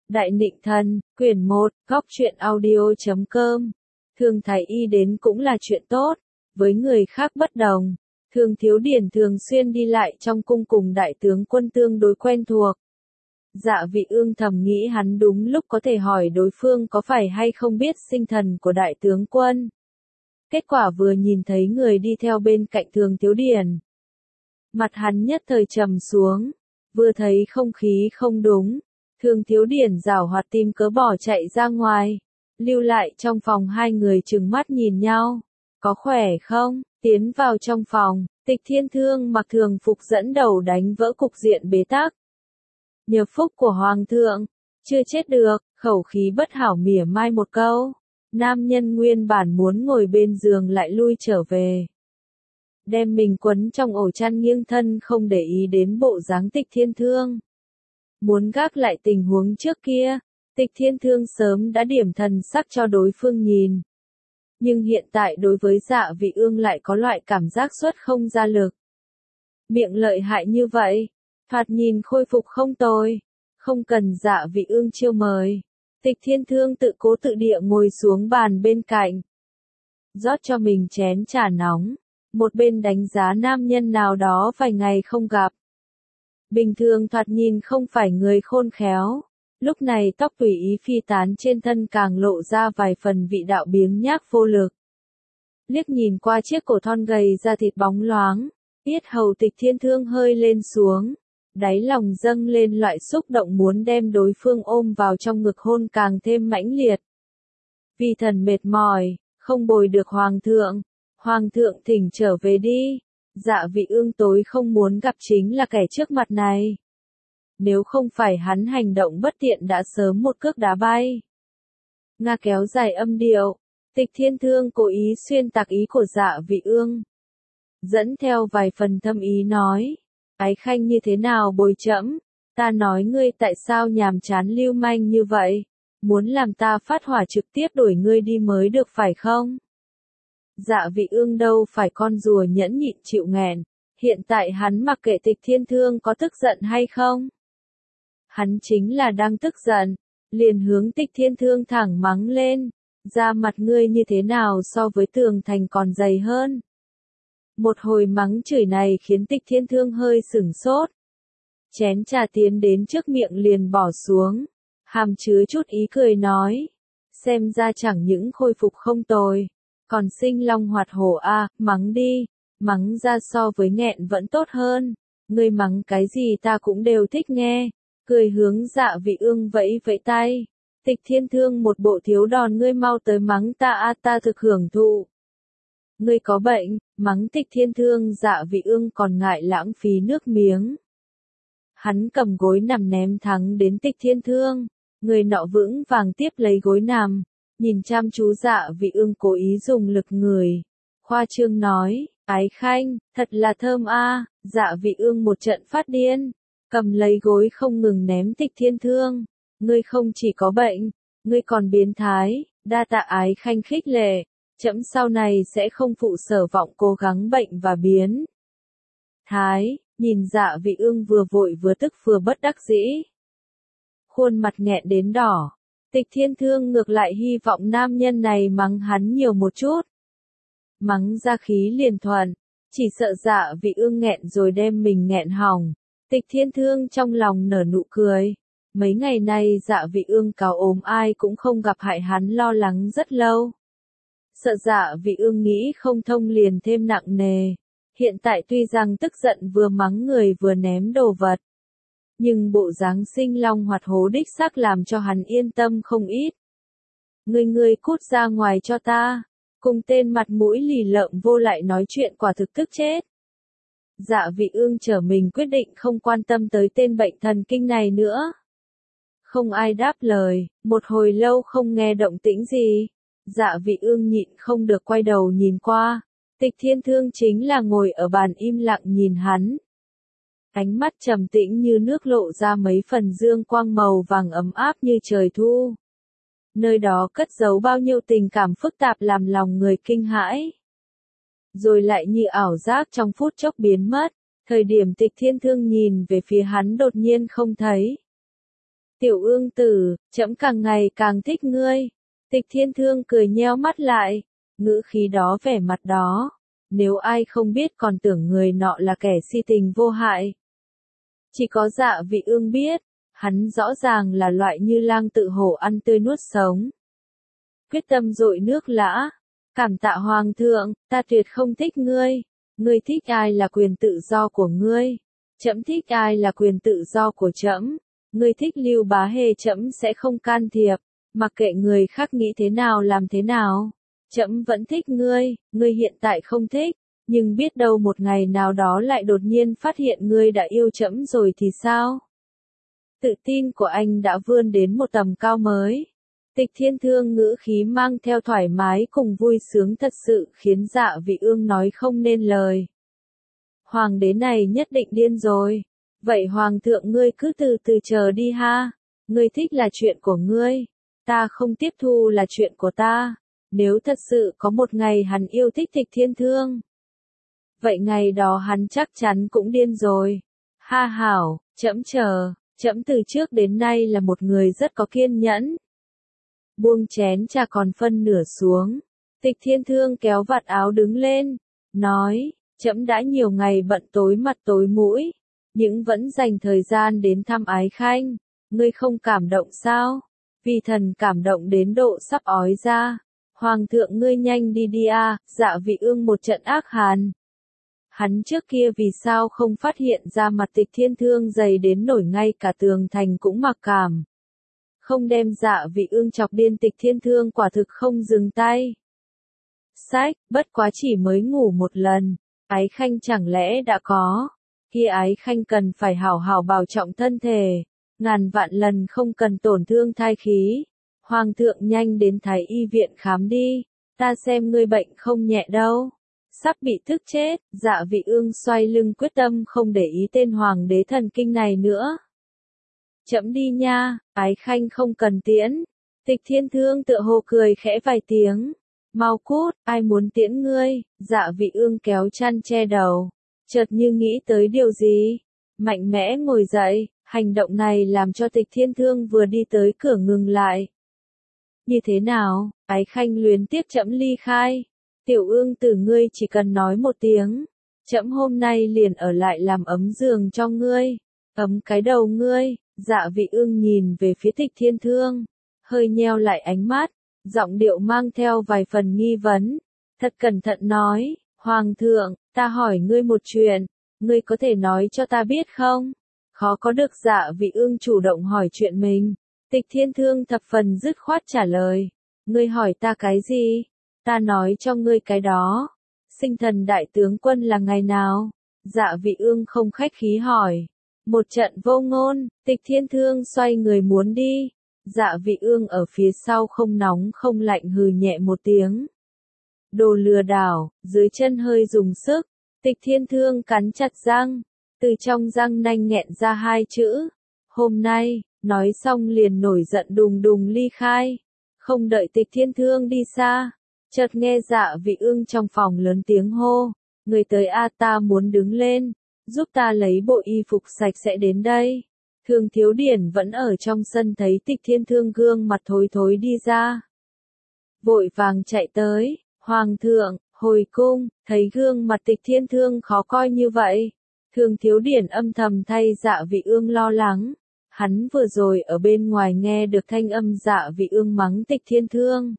Đại Nịnh Thần, quyển 1, góc truyện audio.com. Thương Thái Y đến cũng là chuyện tốt, với người khác bất đồng. Thương Thiếu Điển thường xuyên đi lại trong cung cùng đại tướng quân tương đối quen thuộc. Dạ Vị Ương thầm nghĩ hắn đúng lúc có thể hỏi đối phương có phải hay không biết sinh thần của đại tướng quân. Kết quả vừa nhìn thấy người đi theo bên cạnh Thương Thiếu Điển. Mặt hắn nhất thời trầm xuống, vừa thấy không khí không đúng. Thương Thiếu Điển giảo hoạt tìm cớ bỏ chạy ra ngoài, lưu lại trong phòng hai người trừng mắt nhìn nhau. Có khỏe không? Tiến vào trong phòng, Tịch Thiên Thương mặc thường phục dẫn đầu đánh vỡ cục diện bế tắc. Nhờ phúc của Hoàng thượng, chưa chết được, khẩu khí bất hảo mỉa mai một câu. Nam nhân nguyên bản muốn ngồi bên giường lại lui trở về. Đem mình quấn trong ổ chăn nghiêng thân không để ý đến bộ dáng Tịch Thiên Thương. Muốn gác lại tình huống trước kia, Tịch Thiên Thương sớm đã điểm thần sắc cho đối phương nhìn. Nhưng hiện tại đối với Dạ Vị Ương lại có loại cảm giác xuất không ra lực. Miệng lợi hại như vậy, thoạt nhìn khôi phục không tồi, không cần Dạ Vị Ương chiêu mời. Tịch Thiên Thương tự cố tự địa ngồi xuống bàn bên cạnh. Rót cho mình chén trà nóng, một bên đánh giá nam nhân nào đó vài ngày không gặp. Bình thường thoạt nhìn không phải người khôn khéo, lúc này tóc tùy ý phi tán trên thân càng lộ ra vài phần vị đạo biếng nhác vô lực. Liếc nhìn qua chiếc cổ thon gầy da thịt bóng loáng, yết hầu Tịch Thiên Thương hơi lên xuống, đáy lòng dâng lên loại xúc động muốn đem đối phương ôm vào trong ngực hôn càng thêm mãnh liệt. Vì thần mệt mỏi, không bồi được Hoàng thượng thỉnh trở về đi. Dạ Vị Ương tối không muốn gặp chính là kẻ trước mặt này. Nếu không phải hắn hành động bất tiện đã sớm một cước đá bay. Nga kéo dài âm điệu, Tịch Thiên Thương cố ý xuyên tạc ý của Dạ Vị Ương. Dẫn theo vài phần thâm ý nói, ái khanh như thế nào bồi trẫm, ta nói ngươi tại sao nhàm chán lưu manh như vậy, muốn làm ta phát hỏa trực tiếp đuổi ngươi đi mới được phải không? Dạ Vị Ương đâu phải con rùa nhẫn nhịn chịu nghẹn, hiện tại hắn mặc kệ Tịch Thiên Thương có tức giận hay không. Hắn chính là đang tức giận, liền hướng Tịch Thiên Thương thẳng mắng lên, da mặt ngươi như thế nào so với tường thành còn dày hơn. Một hồi mắng chửi này khiến Tịch Thiên Thương hơi sửng sốt. Chén trà tiến đến trước miệng liền bỏ xuống, hàm chứa chút ý cười nói, xem ra chẳng những khôi phục không tồi, còn sinh long hoạt hổ a, mắng đi, mắng ra so với nghẹn vẫn tốt hơn, ngươi mắng cái gì ta cũng đều thích nghe. Cười hướng Dạ Vị Ương vẫy vẫy tay. Tịch Thiên Thương một bộ thiếu đòn ngươi mau tới mắng ta a, ta thực hưởng thụ. Ngươi có bệnh, mắng Tịch Thiên Thương Dạ Vị Ương còn ngại lãng phí nước miếng. Hắn cầm gối nằm ném thắng đến Tịch Thiên Thương, người nọ vững vàng tiếp lấy gối nằm, nhìn chăm chú Dạ Vị Ương cố ý dùng lực người. Khoa trương nói, ái khanh, thật là thơm a. Dạ Vị Ương một trận phát điên. Cầm lấy gối không ngừng ném Tịch Thiên Thương. Ngươi không chỉ có bệnh, ngươi còn biến thái, đa tạ ái khanh khích lệ, trẫm sau này sẽ không phụ sở vọng cố gắng bệnh và biến thái. Nhìn Dạ Vị Ương vừa vội vừa tức vừa bất đắc dĩ. Khuôn mặt nghẹn đến đỏ, Tịch Thiên Thương ngược lại hy vọng nam nhân này mắng hắn nhiều một chút. Mắng ra khí liền thuận, chỉ sợ Dạ Vị Ương nghẹn rồi đem mình nghẹn hỏng. Tịch Thiên Thương trong lòng nở nụ cười. Mấy ngày nay Dạ Vị Ương cáo ốm ai cũng không gặp hại hắn lo lắng rất lâu. Sợ Dạ Vị Ương nghĩ không thông liền thêm nặng nề. Hiện tại tuy rằng tức giận vừa mắng người vừa ném đồ vật. Nhưng bộ dáng sinh long hoạt hổ đích xác làm cho hắn yên tâm không ít. Ngươi cút ra ngoài cho ta. Cùng tên mặt mũi lì lợm vô lại nói chuyện quả thực tức chết. Dạ Vị Ương trở mình quyết định không quan tâm tới tên bệnh thần kinh này nữa. Không ai đáp lời, một hồi lâu không nghe động tĩnh gì. Dạ Vị Ương nhịn không được quay đầu nhìn qua. Tịch Thiên Thương chính là ngồi ở bàn im lặng nhìn hắn. Ánh mắt trầm tĩnh như nước lộ ra mấy phần dương quang màu vàng ấm áp như trời thu. Nơi đó cất giấu bao nhiêu tình cảm phức tạp làm lòng người kinh hãi. Rồi lại như ảo giác trong phút chốc biến mất, thời điểm Tịch Thiên Thương nhìn về phía hắn đột nhiên không thấy. Tiểu ương tử, trẫm càng ngày càng thích ngươi. Tịch Thiên Thương cười nheo mắt lại, ngữ khí đó vẻ mặt đó. Nếu ai không biết còn tưởng người nọ là kẻ si tình vô hại. Chỉ có Dạ Vị Ương biết, hắn rõ ràng là loại như lang tự hổ ăn tươi nuốt sống. Quyết tâm dội nước lã, cảm tạ hoàng thượng, ta tuyệt không thích ngươi. Ngươi thích ai là quyền tự do của ngươi. Trẫm thích ai là quyền tự do của trẫm. Ngươi thích Lưu Bá Hề trẫm sẽ không can thiệp, mặc kệ người khác nghĩ thế nào làm thế nào. Trẫm vẫn thích ngươi hiện tại không thích, nhưng biết đâu một ngày nào đó lại đột nhiên phát hiện ngươi đã yêu trẫm rồi thì sao? Tự tin của anh đã vươn đến một tầm cao mới. Tịch Thiên Thương ngữ khí mang theo thoải mái cùng vui sướng thật sự khiến Dạ Vị Ương nói không nên lời. Hoàng đế này nhất định điên rồi. Vậy hoàng thượng ngươi cứ từ từ chờ đi ha. Ngươi thích là chuyện của ngươi. Ta không tiếp thu là chuyện của ta. Nếu thật sự có một ngày hắn yêu thích Tịch Thiên Thương. Vậy ngày đó hắn chắc chắn cũng điên rồi. Ha hảo, trẫm chờ. Trẫm từ trước đến nay là một người rất có kiên nhẫn. Buông chén trà còn phân nửa xuống. Tịch Thiên Thương kéo vạt áo đứng lên. Nói, trẫm đã nhiều ngày bận tối mặt tối mũi. Nhưng vẫn dành thời gian đến thăm Ái Khanh. Ngươi không cảm động sao? Vì thần cảm động đến độ sắp ói ra. Hoàng thượng ngươi nhanh đi đi a. Dạ Vị Ương một trận ác hàn. Hắn trước kia vì sao không phát hiện ra mặt Tịch Thiên Thương dày đến nổi ngay cả tường thành cũng mặc cảm. Không đem Dạ Vị Ương chọc điên Tịch Thiên Thương quả thực không dừng tay. Sách, bất quá chỉ mới ngủ một lần. Ái Khanh chẳng lẽ đã có. Kia Ái Khanh cần phải hảo hảo bảo trọng thân thể. Ngàn vạn lần không cần tổn thương thai khí. Hoàng thượng nhanh đến Thái y viện khám đi. Ta xem ngươi bệnh không nhẹ đâu. Sắp bị thức chết, Dạ Vị Ương xoay lưng quyết tâm không để ý tên hoàng đế thần kinh này nữa. Chậm đi nha, Ái Khanh không cần tiễn. Tịch Thiên Thương tựa hồ cười khẽ vài tiếng. Mau cút, ai muốn tiễn ngươi? Dạ Vị Ương kéo chăn che đầu. Chợt như nghĩ tới điều gì. Mạnh mẽ ngồi dậy, hành động này làm cho Tịch Thiên Thương vừa đi tới cửa ngừng lại. Như thế nào, Ái Khanh luyến tiếc trẫm ly khai. Tiểu Ương tử ngươi chỉ cần nói một tiếng. Trẫm hôm nay liền ở lại làm ấm giường cho ngươi. Ấm cái đầu ngươi. Dạ Vị Ương nhìn về phía Tịch Thiên Thương. Hơi nheo lại ánh mắt. Giọng điệu mang theo vài phần nghi vấn. Thật cẩn thận nói. Hoàng thượng, ta hỏi ngươi một chuyện. Ngươi có thể nói cho ta biết không? Khó có được Dạ Vị Ương chủ động hỏi chuyện mình. Tịch Thiên Thương thập phần dứt khoát trả lời. Ngươi hỏi ta cái gì? Ta nói cho ngươi cái đó. Sinh thần đại tướng quân là ngày nào? Dạ Vị Ương không khách khí hỏi. Một trận vô ngôn, Tịch Thiên Thương xoay người muốn đi. Dạ Vị Ương ở phía sau không nóng không lạnh hừ nhẹ một tiếng. Đồ lừa đảo, dưới chân hơi dùng sức. Tịch Thiên Thương cắn chặt răng. Từ trong răng nanh nghẹn ra hai chữ. Hôm nay, nói xong liền nổi giận đùng đùng ly khai. Không đợi Tịch Thiên Thương đi xa. Chợt nghe Dạ Vị Ương trong phòng lớn tiếng hô. Người tới a, ta muốn đứng lên. Giúp ta lấy bộ y phục sạch sẽ đến đây. Thường Thiếu Điển vẫn ở trong sân thấy Tịch Thiên Thương gương mặt thối thối đi ra. Vội vàng chạy tới. Hoàng thượng, hồi cung, thấy gương mặt Tịch Thiên Thương khó coi như vậy. Thường Thiếu Điển âm thầm thay Dạ Vị Ương lo lắng. Hắn vừa rồi ở bên ngoài nghe được thanh âm Dạ Vị Ương mắng Tịch Thiên Thương.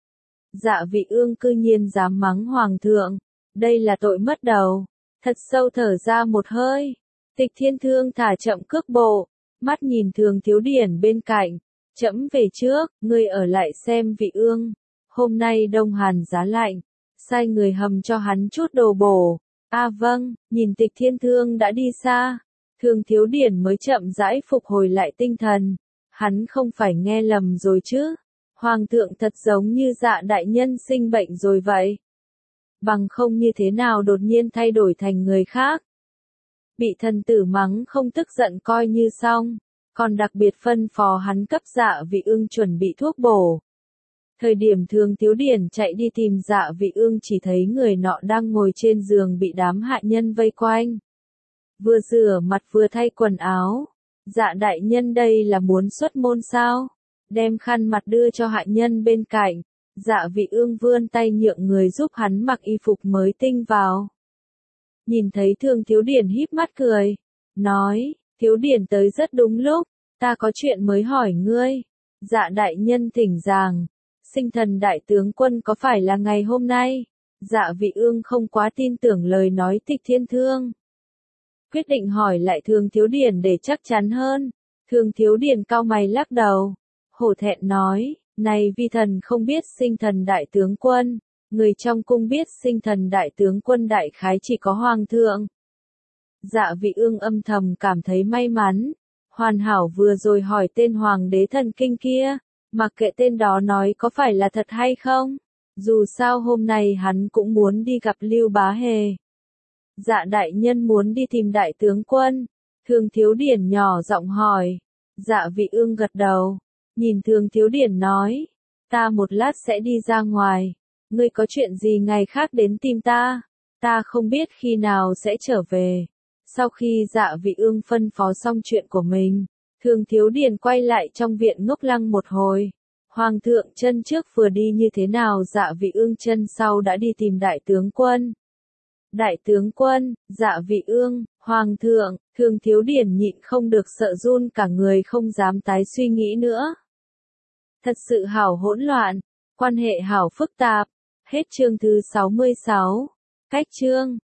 Dạ Vị Ương cư nhiên dám mắng hoàng thượng. Đây là tội mất đầu. Thật sâu thở ra một hơi. Tịch Thiên Thương thả chậm cước bộ. Mắt nhìn Thường Thiếu Điển bên cạnh. Trẫm về trước, ngươi ở lại xem Vị Ương. Hôm nay đông hàn giá lạnh. Sai người hầm cho hắn chút đồ bổ. Vâng, nhìn Tịch Thiên Thương đã đi xa. Thường Thiếu Điển mới chậm rãi phục hồi lại tinh thần. Hắn không phải nghe lầm rồi chứ. Hoàng thượng thật giống như Dạ đại nhân sinh bệnh rồi vậy. Bằng không như thế nào đột nhiên thay đổi thành người khác. Bị thần tử mắng không tức giận coi như xong. Còn đặc biệt phân phó hắn cấp Dạ Vị Ương chuẩn bị thuốc bổ. Thời điểm Thường Thiếu Điển chạy đi tìm Dạ Vị Ương chỉ thấy người nọ đang ngồi trên giường bị đám hạ nhân vây quanh. Vừa rửa mặt vừa thay quần áo. Dạ đại nhân đây là muốn xuất môn sao? Đem khăn mặt đưa cho hạ nhân bên cạnh. Dạ vị ương vươn tay nhượng người giúp hắn mặc y phục mới tinh vào. Nhìn thấy Thương Thiếu Điển híp mắt cười. Nói, Thiếu Điển tới rất đúng lúc, ta có chuyện mới hỏi ngươi. Dạ đại nhân thỉnh giảng, sinh thần đại tướng quân có phải là ngày hôm nay? Dạ vị ương không quá tin tưởng lời nói Tịch Thiên Thương. Quyết định hỏi lại Thương Thiếu Điển để chắc chắn hơn. Thương Thiếu Điển cau mày lắc đầu. Hổ thẹn nói, này vi thần không biết sinh thần đại tướng quân. Người trong cung biết sinh thần đại tướng quân đại khái chỉ có hoàng thượng. Dạ vị ương âm thầm cảm thấy may mắn. Hoàn hảo vừa rồi hỏi tên hoàng đế thần kinh kia. Mặc kệ tên đó nói có phải là thật hay không. Dù sao hôm nay hắn cũng muốn đi gặp Lưu Bá Hề. Dạ đại nhân muốn đi tìm đại tướng quân. Thương Thiếu Điển nhỏ giọng hỏi. Dạ vị ương gật đầu. Nhìn Thương Thiếu Điển nói. Ta một lát sẽ đi ra ngoài. Ngươi có chuyện gì ngày khác đến tìm ta? Ta không biết khi nào sẽ trở về. Sau khi Dạ vị ương phân phó xong chuyện của mình, Thương Thiếu Điển quay lại trong viện ngốc lăng một hồi. Hoàng thượng chân trước vừa đi như thế nào Dạ vị ương chân sau đã đi tìm đại tướng quân. Đại tướng quân, Dạ vị ương, hoàng thượng, Thương Thiếu Điển nhịn không được sợ run cả người không dám tái suy nghĩ nữa. Thật sự hảo hỗn loạn, quan hệ hảo phức tạp. Hết chương thứ 66. Cách chương